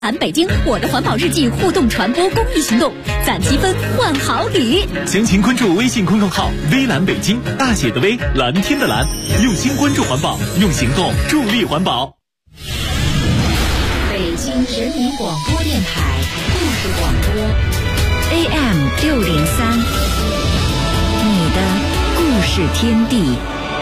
蓝北京我的环保日记互动传播公益行动，攒积分换好礼。 详情关注微信公众号微蓝北京，大写的微，蓝天的蓝，用心关注环保，用行动助力环保。 北京人民广播电台故事广播 AM603，你的故事天地。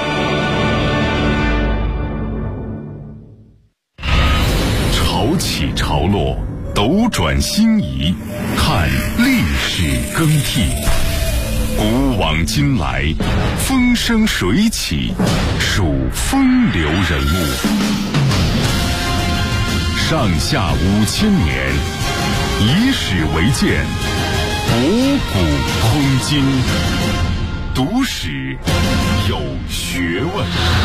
潮起潮落，斗转星移，看历史更替。古往今来，风生水起，数风流人物。上下5000年，以史为鉴，博古通今。读史有学问。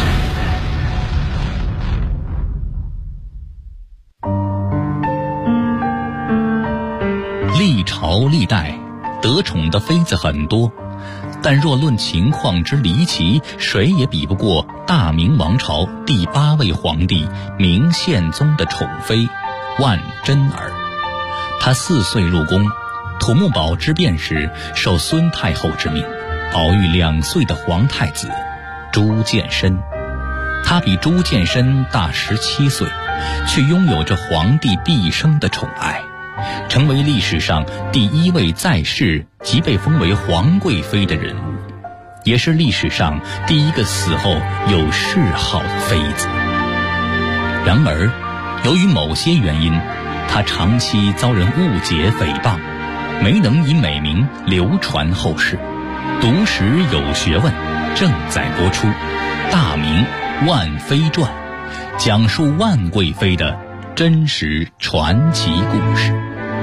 历朝历代得宠的妃子很多，但若论情况之离奇，谁也比不过大明王朝第8位皇帝明宪宗的宠妃万贞儿。她4岁入宫，土木堡之变时受孙太后之命，保育2岁的皇太子朱见深。她比朱见深大17岁，却拥有着皇帝毕生的宠爱，成为历史上第1位在世即被封为皇贵妃的人物，也是历史上第1个死后有谥号的妃子。然而，由于某些原因，她长期遭人误解诽谤，没能以美名流传后世。读史有学问正在播出《大明万妃传》，讲述万贵妃的真实传奇故事。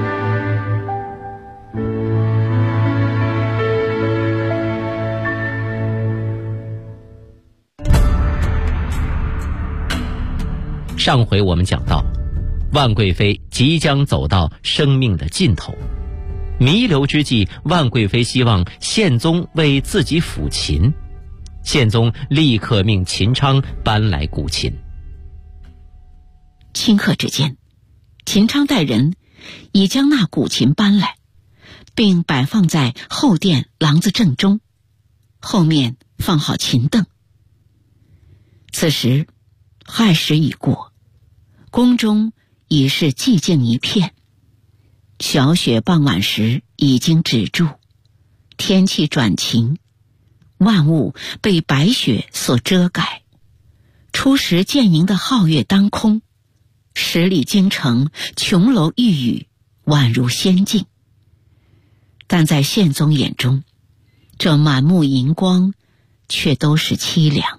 上回我们讲到，万贵妃即将走到生命的尽头，弥留之际，万贵妃希望宪宗为自己抚琴。宪宗立刻命秦昌搬来古琴。 顷刻之间，秦昌带人已将那古琴搬来，并摆放在后殿廊子正中，后面放好琴凳。此时亥时已过，宫中已是寂静一片。小雪傍晚时已经止住，天气转晴，万物被白雪所遮盖。初时渐盈的皓月当空，10里京城琼楼玉宇，宛如仙境。但在宪宗眼中，这满目银光却都是凄凉。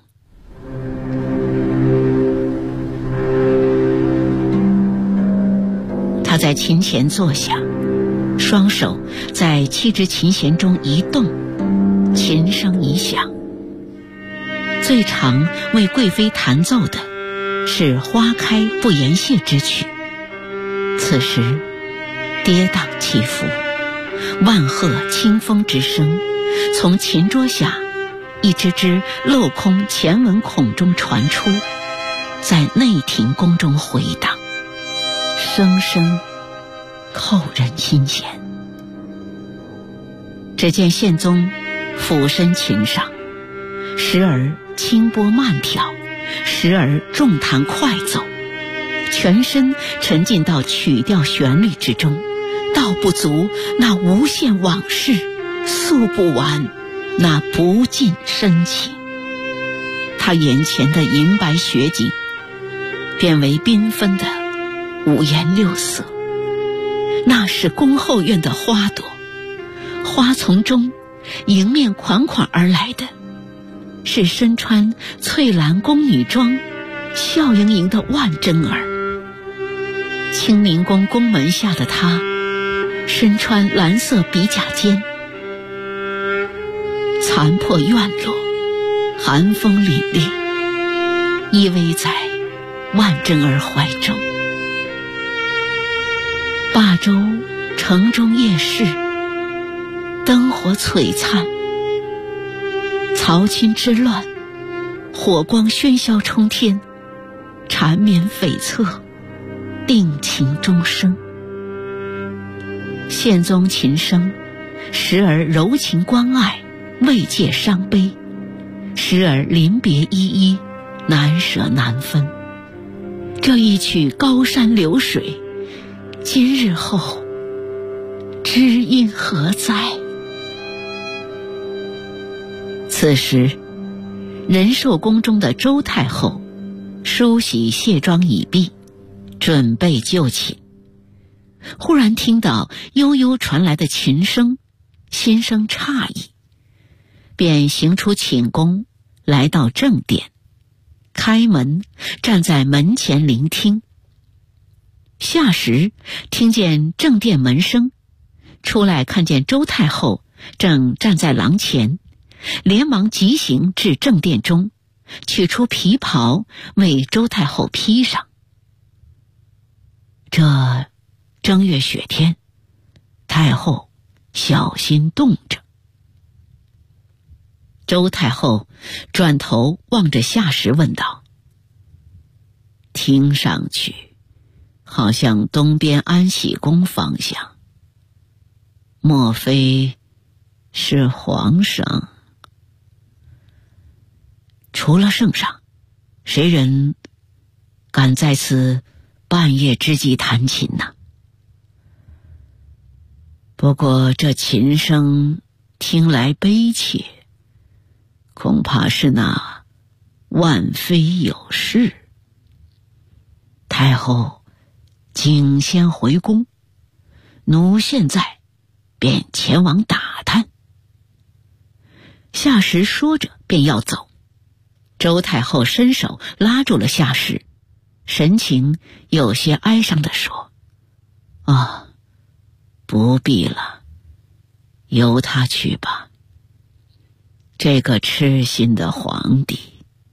他在琴前坐下，双手在7支琴弦中移动，琴声已响。最常为贵妃弹奏的是花开不言谢之曲。此时跌宕起伏，万壑清风之声从琴桌下一只只镂空前文孔中传出，在内廷宫中回荡，声声扣人心弦。只见宪宗俯身琴上，时而轻拨慢挑，时而重弹快奏，全身沉浸到曲调旋律之中，道不足那无限往事，诉不完那不尽深情。他眼前的银白雪景变为缤纷的五颜六色，那是宫后院的花朵，花丛中迎面款款而来的是身穿翠蓝宫女装，笑盈盈的万贞儿。清明宫宫门下的她，身穿蓝色比甲肩，残破院落，寒风凛冽，依偎在万贞儿怀中。霸州城中夜市，灯火璀璨，曹侵之乱，火光喧嚣冲天，缠绵悱恻， 令情终生。宪宗琴声，时而柔情关爱，慰藉伤悲，时而临别依依，难舍难分。这一曲高山流水，今日后知音何在？此时仁寿宫中的周太后梳洗卸妆已毕，准备就寝。忽然听到悠悠传来的琴声，心生诧异，便行出寝宫，来到正殿，开门站在门前聆听。夏时听见正殿门声，出来看见周太后正站在廊前，连忙急行至正殿中，取出皮袍为周太后披上。这正月雪天，太后小心冻着。周太后转头望着夏时问道：听上去好像东边安喜宫方向，莫非是皇上？除了圣上，谁人敢在此半夜之际弹琴呢？不过这琴声听来悲切，恐怕是那万妃有事。太后请先回宫，奴现在便前往打探。夏时说着便要走，周太后伸手拉住了夏时，神情有些哀伤地说：不必了，由他去吧。这个痴心的皇帝。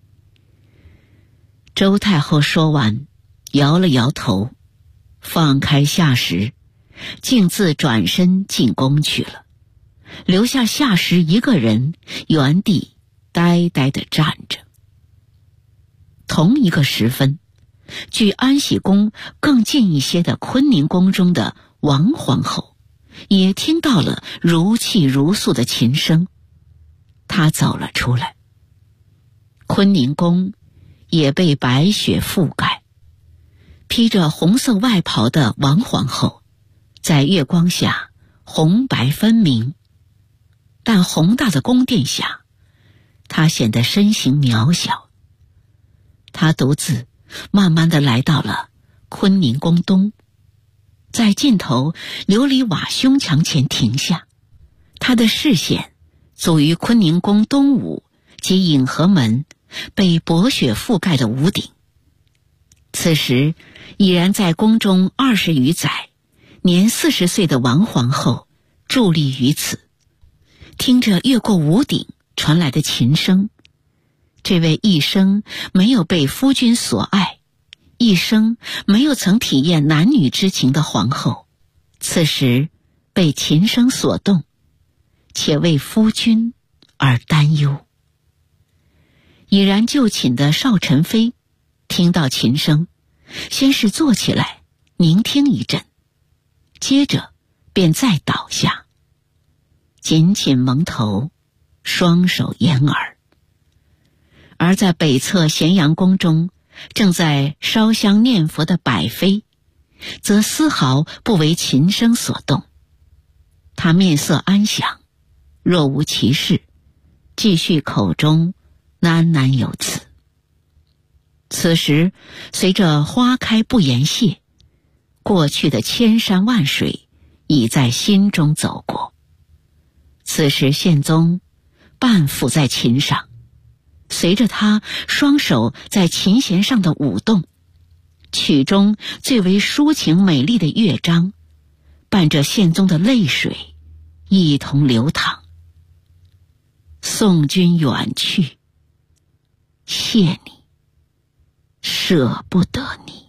周太后说完，摇了摇头，放开夏时，径自转身进宫去了，留下夏时一个人原地呆呆地站着。同一个时分，距安喜宫更近一些的坤宁宫中的王皇后也听到了如泣如诉的琴声，她走了出来。坤宁宫也被白雪覆盖，披着红色外袍的王皇后在月光下红白分明，但宏大的宫殿下，她显得身形渺小。她独自慢慢地来到了坤宁宫东，在尽头琉璃瓦胸墙前停下，他的视线足于坤宁宫东午及影和门被薄雪覆盖的屋顶。此时已然在宫中20余载，年40岁的王皇后伫立于此，听着越过屋顶传来的琴声。这位一生没有被夫君所爱，一生没有曾体验男女之情的皇后，此时被琴声所动，且为夫君而担忧。已然就寝的邵宸妃听到琴声，先是坐起来聆听一阵，接着便再倒下，紧紧蒙头，双手掩耳。而在北侧咸阳宫中正在烧香念佛的百妃，则丝毫不为琴声所动。她面色安详，若无其事，继续口中喃喃有词。此时随着花开不言谢，过去的千山万水已在心中走过。此时宪宗半伏在琴上，随着他双手在琴弦上的舞动，曲中最为抒情美丽的乐章伴着宪宗的泪水一同流淌。送君远去，谢你，舍不得你。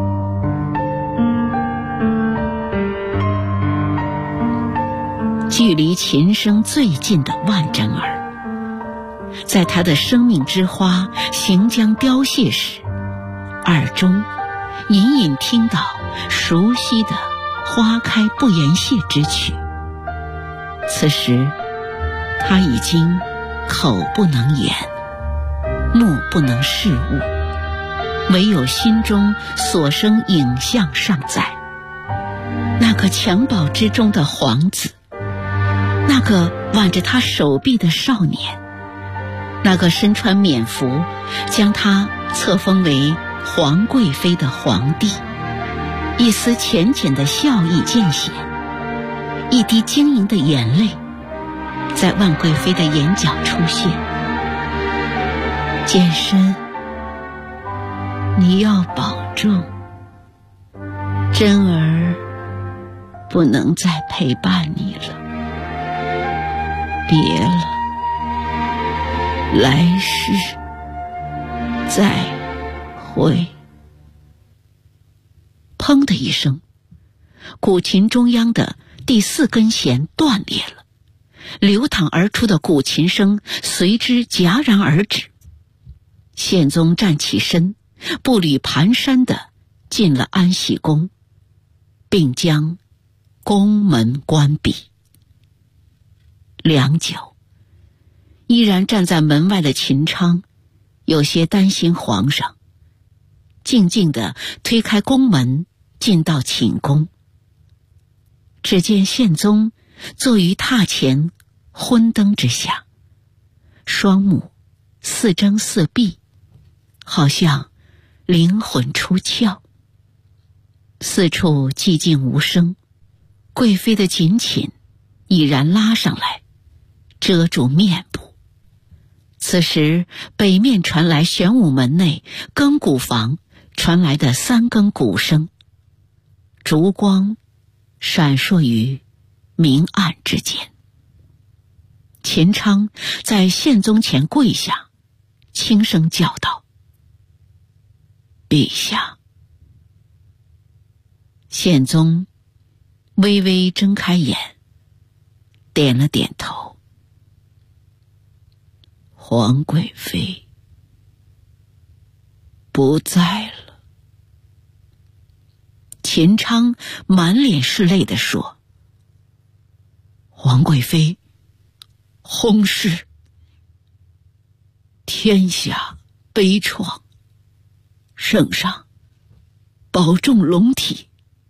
距离琴声最近的万贞儿，在他的生命之花行将凋谢时，耳中隐隐听到熟悉的花开不言谢之曲。此时他已经口不能言，目不能视物，唯有心中所生影像尚在。那个襁褓之中的皇子，那个挽着他手臂的少年，那个身穿冕服将他册封为皇贵妃的皇帝，一丝浅浅的笑意渐显，一滴晶莹的眼泪在万贵妃的眼角出现。简深，你要保重，真儿不能再陪伴你了，别了，来世再会。砰的一声，古琴中央的第4根弦断裂了，流淌而出的古琴声随之戛然而止。宪宗站起身，步履蹒跚地进了安喜宫，并将宫门关闭。良久，依然站在门外的秦昌有些担心皇上，静静地推开宫门进到寝宫。只见宪宗坐于榻前昏灯之下，双目似睁似闭，好像灵魂出窍。四处寂静无声，贵妃的锦寝已然拉上来，遮住面部。此时北面传来玄武门内更鼓房传来的3更鼓声，烛光闪烁于明暗之间。秦昌在宪宗前跪下，轻声叫道：陛下。宪宗微微睁开眼，点了点头。皇贵妃不在了。秦昌满脸是泪地说：皇贵妃薨逝，天下悲怆，圣上保重龙体。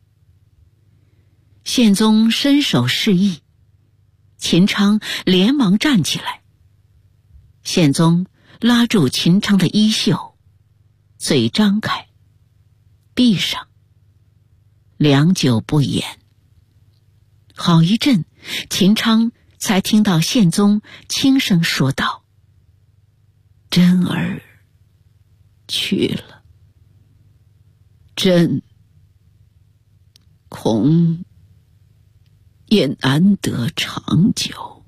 宪宗伸手示意，秦昌连忙站起来。宪宗拉住秦昌的衣袖，嘴张开，闭上，良久不言。好一阵，秦昌才听到宪宗轻声说道：真儿去了，朕恐也难得长久。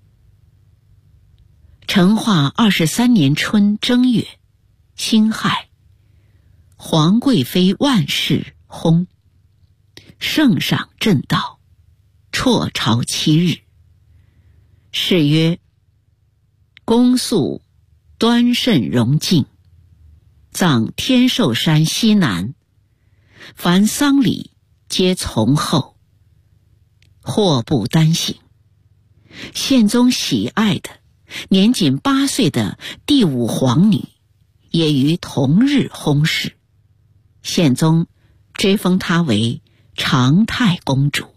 成化23年春正月，辛亥，皇贵妃万氏薨，圣上正道，辍朝7日。谥曰恭肃端慎荣敬，葬天寿山西南，凡丧礼皆从后，祸不单行。宪宗喜爱的年仅8岁的第5皇女也于同日薨逝，宪宗追封她为长太公主。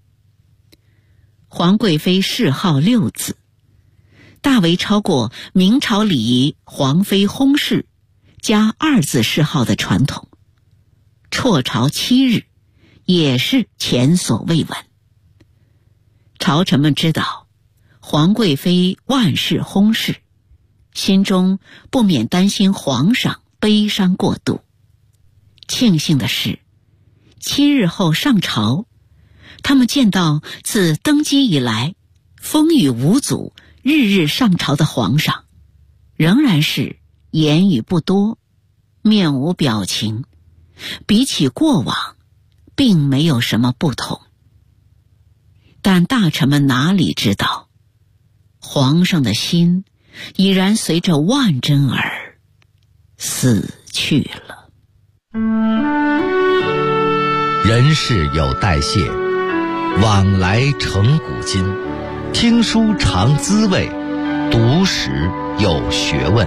皇贵妃谥号6子，大为超过明朝礼仪皇妃薨逝加2字谥号的传统。辍朝7日也是前所未闻。朝臣们知道皇贵妃万氏薨逝，心中不免担心皇上悲伤过度。庆幸的是，7日后上朝，他们见到自登基以来风雨无阻、日日上朝的皇上，仍然是言语不多，面无表情，比起过往并没有什么不同。但大臣们哪里知道，皇上的心已然随着万贞儿死去了。 人事有代谢，往来成古今。听书尝滋味，读史有学问。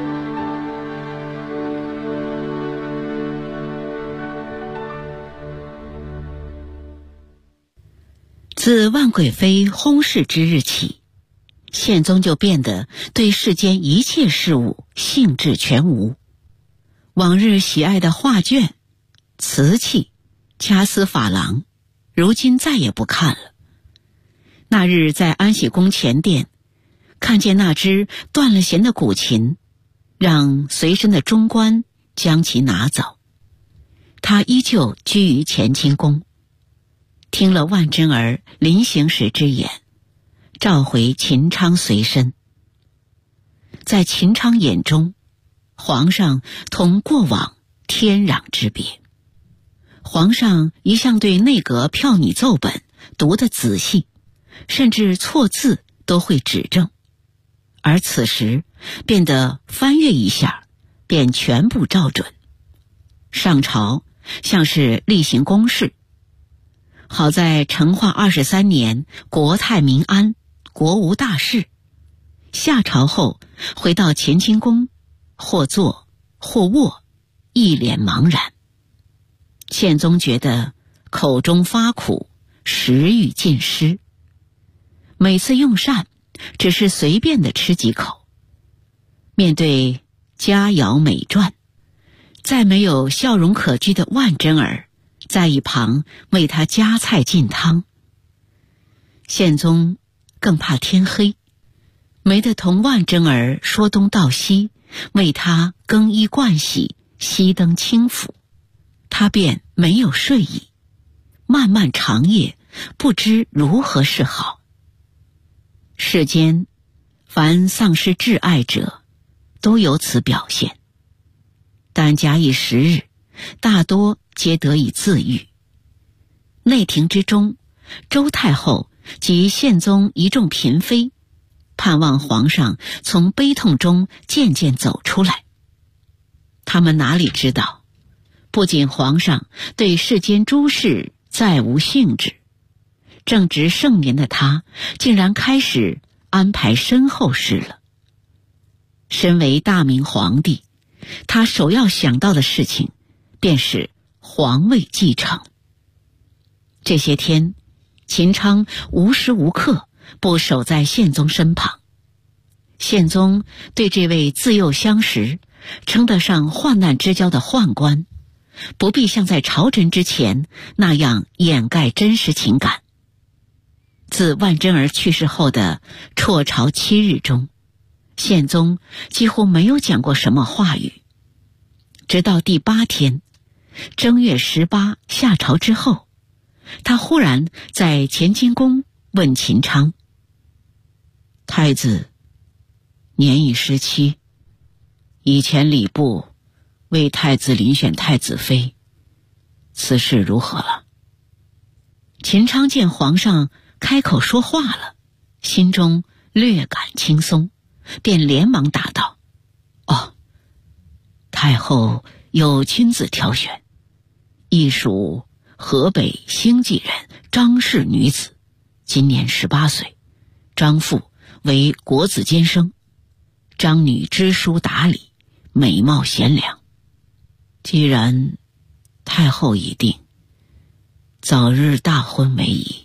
自万贵妃薨逝之日起，宪宗就变得对世间一切事物兴致全无。往日喜爱的画卷、瓷器、掐丝珐琅，如今再也不看了。那日在安喜宫前殿，看见那只断了弦的古琴，让随身的中官将其拿走。他依旧居于乾清宫，听了万贞儿临行时之言，召回秦昌随身。在秦昌眼中，皇上同过往天壤之别。皇上一向对内阁票拟奏本读得仔细，甚至错字都会指正，而此时变得翻阅一下便全部照准。上朝像是例行公事。好在成化23年国泰民安，国无大事。下朝后回到乾清宫，或坐或卧，一脸茫然。宪宗觉得口中发苦，食欲尽失。每次用膳只是随便的吃几口，面对佳肴美馔，再没有笑容可掬的万贞儿在一旁为他夹菜进汤。宪宗更怕天黑，没得同万贞儿说东道西，为他更衣盥洗，熄灯轻抚，他便没有睡意，漫漫长夜不知如何是好。世间凡丧失挚爱者都有此表现，但假以时日，大多皆得以自愈。内廷之中，周太后及宪宗一众嫔妃盼望皇上从悲痛中渐渐走出来。他们哪里知道，不仅皇上对世间诸事再无兴致，正值盛年的他竟然开始安排身后事了。身为大明皇帝，他首要想到的事情便是皇位继承。这些天，秦昌无时无刻不守在宪宗身旁。宪宗对这位自幼相识，称得上患难之交的宦官，不必像在朝臣之前那样掩盖真实情感。自万贞儿去世后的辍朝7日中，宪宗几乎没有讲过什么话语。直到第8天，正月18下朝之后，他忽然在乾清宫问秦昌：太子年已17，以前礼部为太子遴选太子妃，此事如何了？秦昌见皇上开口说话了，心中略感轻松，便连忙答道：哦，太后有亲自挑选，亦属河北兴济人张氏女子，今年18岁，张父为国子监生，张女知书达理，美貌贤良。既然太后已定，早日大婚为宜。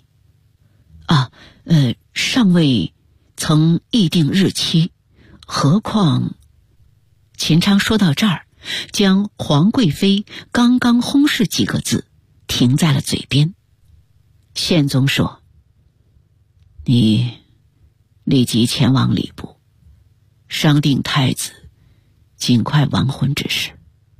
尚未曾议定日期，何况……秦昌说到这儿，将皇贵妃刚刚薨逝几个字停在了嘴边。宪宗说：你立即前往礼部，商定太子尽快完婚之事。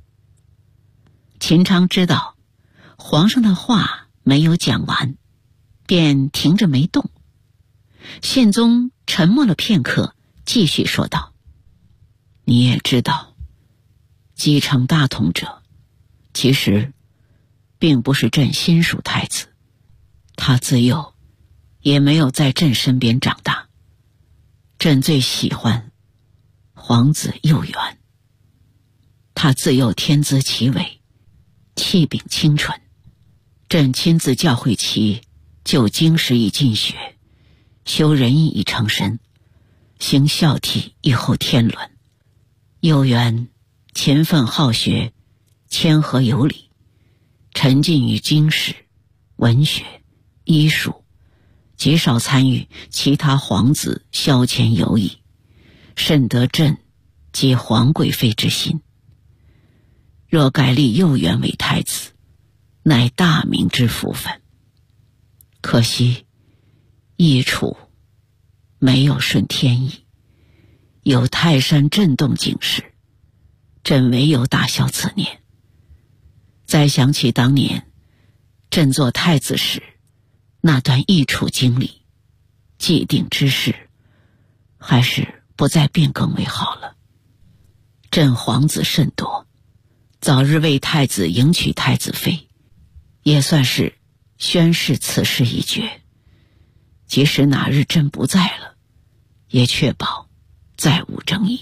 秦昌知道皇上的话没有讲完，便停着没动。宪宗沉默了片刻，继续说道：你也知道，继承大统者其实并不是朕心属太子，他自幼也没有在朕身边长大，朕最喜欢皇子幼元。他自幼天资奇伟，气禀清纯， 朕亲自教诲其就经史以进学，修仁义以成身，行孝悌以后天伦。有缘勤奋好学，谦和有礼，沉浸于经史、文学、医术，极少参与其他皇子消遣游艺，甚得朕结皇贵妃之心。若改立幼元为太子，乃大明之福分。可惜易处没有顺天意，有泰山震动警示，朕唯有打消此念。再想起当年朕做太子时那段易处经历，既定之事，还是不再变更为好了。朕皇子甚多，早日为太子迎娶太子妃，也算是宣示此事已决。即使哪日朕不在了，也确保再无争议。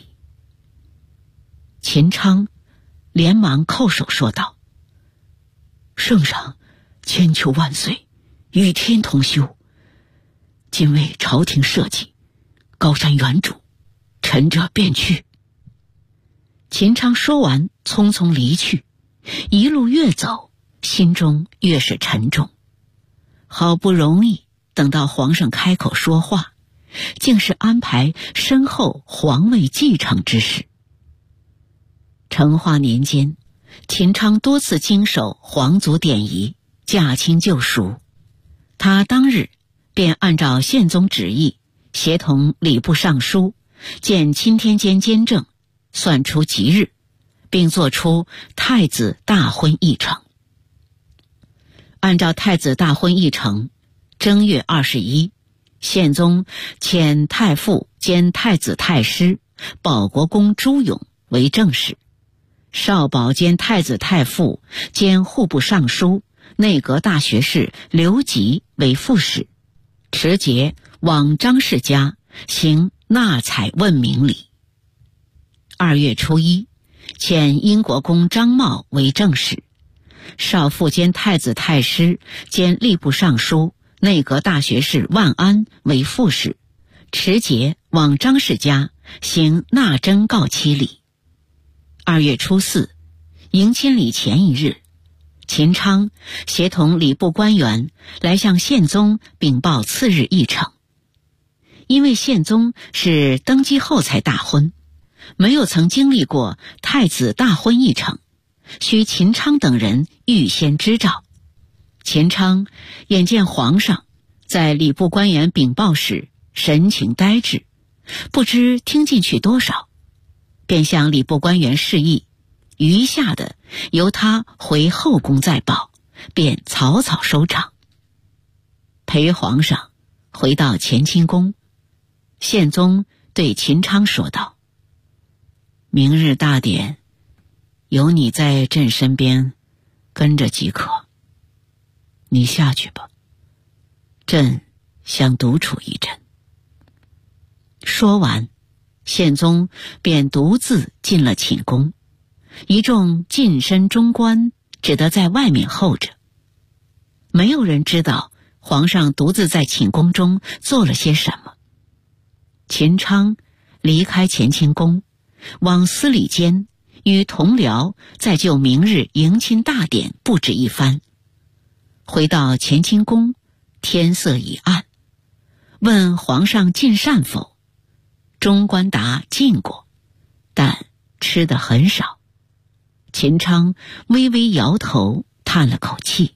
秦昌连忙叩首说道：圣上千秋万岁，与天同修，今为朝廷社稷，高山原主，臣者便去。秦昌说完匆匆离去，一路越走，心中越是沉重。好不容易等到皇上开口说话，竟是安排身后皇位继承之事。成化年间，秦昌多次经手皇族典仪，驾轻就熟。他当日便按照宪宗旨意，协同礼部尚书见钦天监监正，算出吉日，并作出太子大婚议程。按照太子大婚议程，正月21，宪宗遣太傅兼太子太师保国公朱勇为正室，少保兼太子太傅兼户部尚书内阁大学士刘吉为副使，持节往张氏家行纳采问名礼。2月初1，遣英国公张茂为正室，少傅兼太子太师兼吏部尚书内阁大学士万安为副使，持节往张氏家行纳征告期礼。2月初4，迎亲礼前一日，秦昌协同礼部官员来向宪宗禀报次日议程。因为宪宗是登基后才大婚，没有曾经历过太子大婚议程，需秦昌等人预先知照。秦昌眼见皇上在礼部官员禀报时神情呆滞，不知听进去多少，便向礼部官员示意，余下的由他回后宫再报，便草草收场。陪皇上回到乾清宫，宪宗对秦昌说道：明日大典，有你在朕身边跟着即可，你下去吧，朕想独处一阵。说完，宪宗便独自进了寝宫，一众近身中官只得在外面候着。没有人知道皇上独自在寝宫中做了些什么。秦昌离开乾清宫，往司礼监与同僚再就明日迎亲大典布置一番。回到乾清宫，天色已暗，问皇上进膳否，中官答进过，但吃得很少。秦昌微微摇头，叹了口气。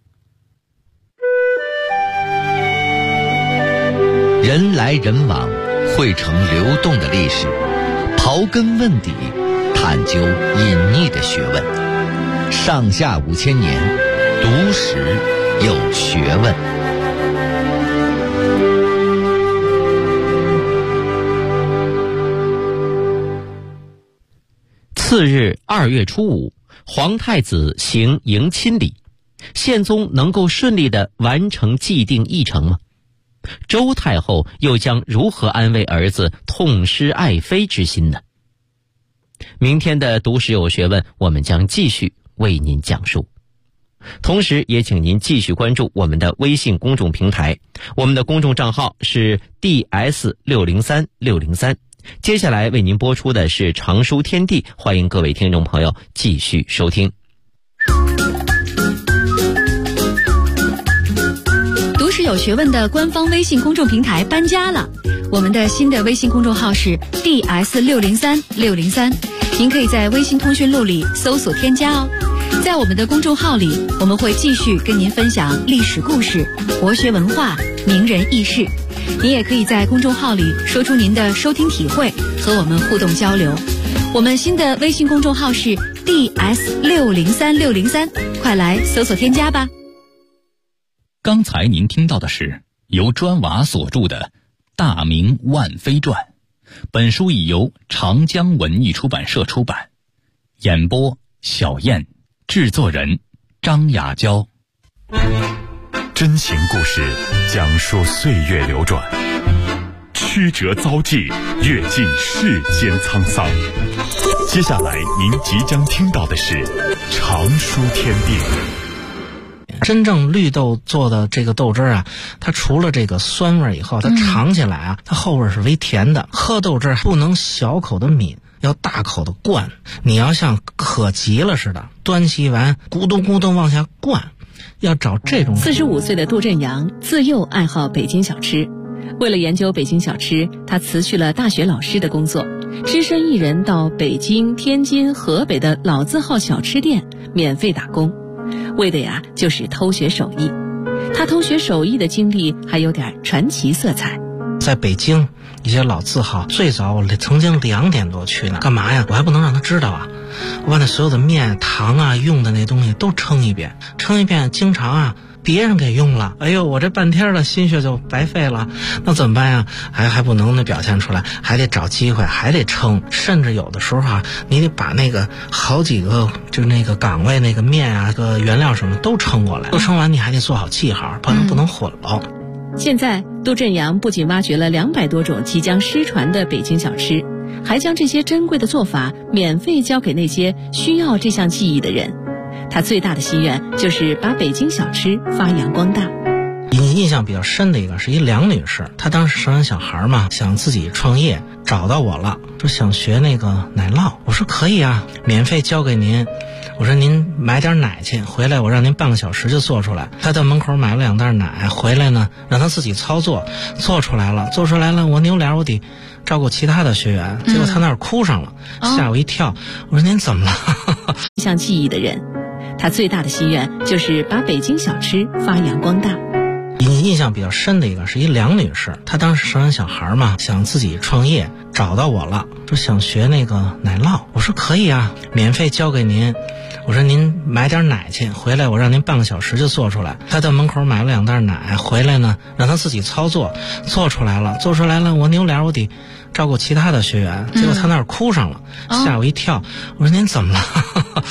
人来人往，汇成流动的历史，刨根问底，探究隐匿的学问。上下5000年，读史有学问。 次日2月初5，皇太子行迎亲礼，宪宗能够顺利地完成既定议程吗？周太后又将如何安慰儿子痛失爱妃之心呢？明天的读史有学问，我们将继续为您讲述。 同时也请您继续关注我们的微信公众平台，我们的公众账号是 DS603603。接下来为您播出的是常书天地，欢迎各位听众朋友继续收听。 读史有学问的官方微信公众平台搬家了，我们的新的微信公众号是 DS603603，您可以在微信通讯录里搜索添加哦。在我们的公众号里，我们会继续跟您分享历史故事、国学文化、名人轶事。您也可以在公众号里说出您的收听体会，和我们互动交流。我们新的微信公众号是 DS603603，快来搜索添加吧。 刚才您听到的是由专娃所著的《大明万妃传》，本书已由长江文艺出版社出版。演播小燕，制作人张雅娇。 真情故事讲述岁月流转，曲折遭际，阅尽世间沧桑。接下来您即将听到的是常书天地。 真正绿豆做的这个豆汁啊，它除了这个酸味以后，它尝起来啊，它后味是微甜的。喝豆汁不能小口的抿，要大口的灌。你要像渴急了似的，端起碗咕咚咕咚往下灌，要找这种。 45岁的杜振阳自幼爱好北京小吃，为了研究北京小吃，他辞去了大学老师的工作，只身一人到北京、天津、河北的老字号小吃店免费打工，为的呀就是偷学手艺。他偷学手艺的经历还有点传奇色彩。 在北京一些老字号，最早我曾经2点多去呢，干嘛呀？我还不能让他知道啊！我把那所有的面、糖啊、用的那东西都称一遍，经常啊别人给用了，哎呦，我这半天的心血就白费了，那怎么办呀？还不能表现出来，还得找机会，还得称，甚至有的时候啊，你得把那个好几个就那个岗位那个面啊、个原料什么都称过来，都称完你还得做好记号，不能混了。 现在杜振阳不仅挖掘了200多种即将失传的北京小吃，还将这些珍贵的做法免费教给那些需要这项技艺的人。他最大的心愿就是把北京小吃发扬光大。 印象比较深的一个是一梁女士，她当时生完小孩嘛，想自己创业，找到我了，说想学那个奶酪。我说可以啊，免费教给您。我说您买点奶去，回来我让您半个小时就做出来。他到门口买了2袋奶，回来呢让他自己操作，做出来了，我扭脸我得照顾其他的学员，结果他那儿哭上了，吓我一跳。我说您怎么了？ 这项技艺的人，他最大的心愿就是把北京小吃发扬光大。 印象比较深的一个是一梁女士，她当时生完小孩嘛，想自己创业，找到我了，说想学那个奶酪。我说可以啊，免费教给您。我说您买点奶去，回来我让您半个小时就做出来。他到门口买了2袋奶，回来呢让他自己操作，做出来了，我扭脸我得照顾其他的学员，结果他那儿哭上了，吓我一跳。我说您怎么了？